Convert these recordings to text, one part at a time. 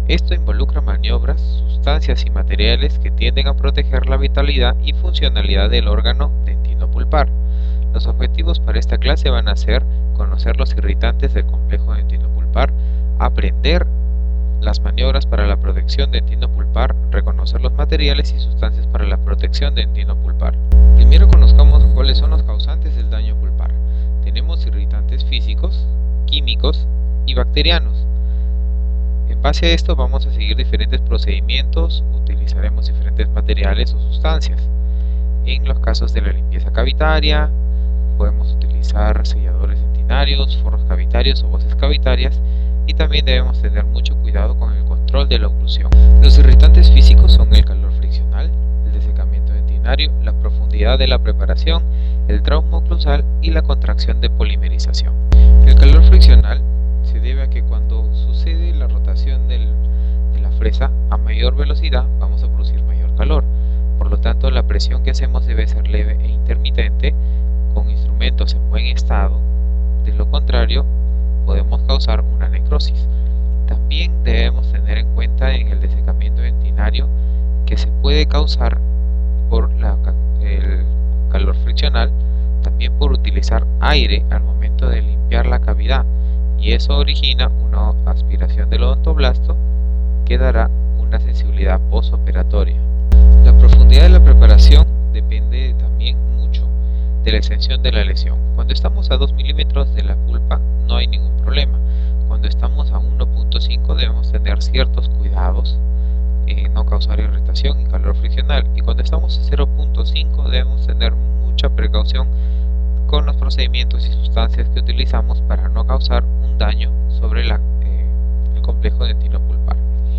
Esto involucra maniobras, sustancias y materiales que tienden a proteger la vitalidad y funcionalidad del órgano dentino-pulpar. Los objetivos para esta clase van a ser conocer los irritantes del complejo dentino-pulpar, aprender las maniobras para la protección dentino-pulpar, reconocer los materiales y sustancias para la protección dentino-pulpar. Primero conozcamos cuáles son los causantes del daño pulpar. Tenemos irritantes físicos, químicos y bacterianos. En base a esto vamos a seguir diferentes procedimientos, utilizaremos diferentes materiales o sustancias. En los casos de la limpieza cavitaria, podemos utilizar selladores dentinarios, forros cavitarios o voces cavitarias, y también debemos tener mucho cuidado con el control de la oclusión. Los irritantes físicos son el calor friccional, el desecamiento dentinario, la profundidad de la preparación, el trauma oclusal y la contracción de polimerización. El calor friccional se debe a que cuando sucede la rotación de la fresa a mayor velocidad vamos a producir mayor calor. Por lo tanto, la presión que hacemos debe ser leve e intermitente con instrumentos en buen estado. De lo contrario, podemos causar una necrosis. También debemos tener en cuenta en el desecamiento dentinario que se puede causar por el calor friccional, también por utilizar aire al momento de limpiar la cavidad, y eso origina una aspiración del odontoblasto que dará una sensibilidad postoperatoria. La profundidad de la preparación depende también mucho de la extensión de la lesión. Cuando estamos a 2 milímetros de la pulpa no hay ningún problema. Cuando estamos a 1.5 debemos tener ciertos cuidados en no causar irritación y calor friccional, y cuando estamos a 0.5 debemos tener mucha precaución con los procedimientos y sustancias que utilizamos para no causar un daño sobre el complejo dentino-pulpar.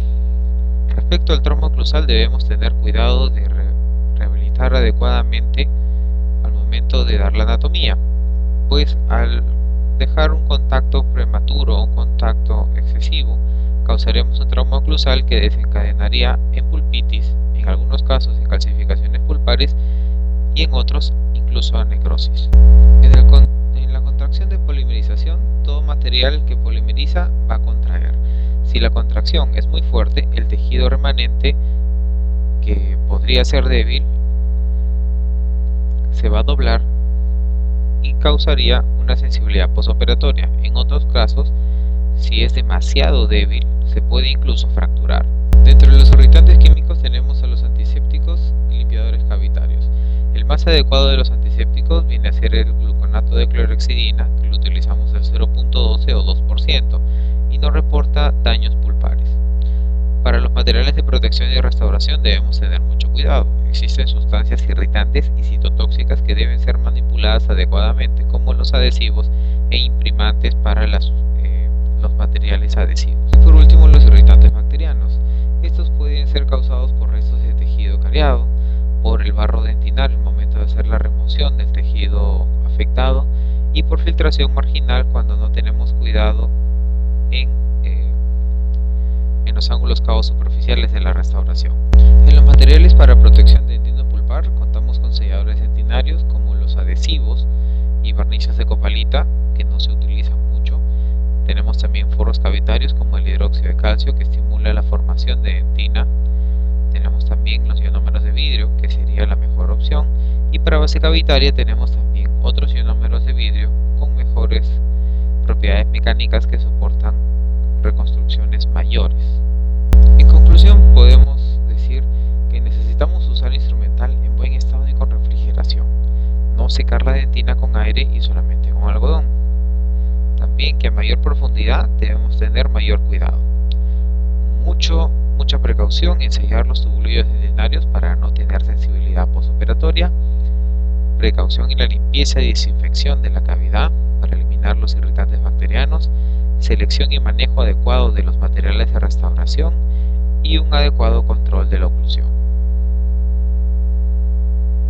Respecto al trauma oclusal, debemos tener cuidado de rehabilitar adecuadamente al momento de dar la anatomía, pues al dejar un contacto prematuro o un contacto excesivo causaremos un trauma oclusal que desencadenaría en pulpitis, en algunos casos en calcificaciones pulpares y en otros incluso a necrosis. En la contracción de polimerización, todo material que polimeriza va a contraer. Si la contracción es muy fuerte, el tejido remanente, que podría ser débil, se va a doblar y causaría una sensibilidad postoperatoria. En otros casos, si es demasiado débil, se puede incluso fracturar. Dentro de los irritantes químicos tenemos a los antisépticos y limpiadores cavitarios. El más adecuado de los antisépticos viene a ser el gluconato de clorhexidina, que lo utilizamos al 0.12 o 2% y no reporta daños pulpares. Para los materiales de protección y restauración debemos tener mucho cuidado. Existen sustancias irritantes y citotóxicas que deben ser manipuladas adecuadamente, como los adhesivos e imprimantes para los materiales adhesivos. Y por último, los irritantes bacterianos. Estos pueden ser causados por restos de tejido cariado, por el barro dentinario al momento de hacer la remoción del tejido afectado, y por filtración marginal cuando no tenemos cuidado en los ángulos cavos superficiales de la restauración. En los materiales para protección dentino-pulpar contamos con selladores dentinarios como los adhesivos y barnices de copalita, que no se utilizan mucho. Tenemos también forros cavitarios como el hidróxido de calcio, que estimula la formación de dentina. Tenemos también los ionómeros de vidrio, que sería la mejor opción, y para base cavitaria tenemos también otros ionómeros de vidrio con mejores propiedades mecánicas que soportan reconstrucciones mayores. En conclusión, podemos decir que necesitamos usar instrumental en buen estado y con refrigeración, no secar la dentina con aire y solamente con algodón. También que a mayor profundidad debemos tener mayor cuidado. Mucha precaución en sellar los tubulillos dentinarios para no tener sensibilidad postoperatoria. Precaución en la limpieza y desinfección de la cavidad para eliminar los irritantes bacterianos. Selección y manejo adecuado de los materiales de restauración y un adecuado control de la oclusión.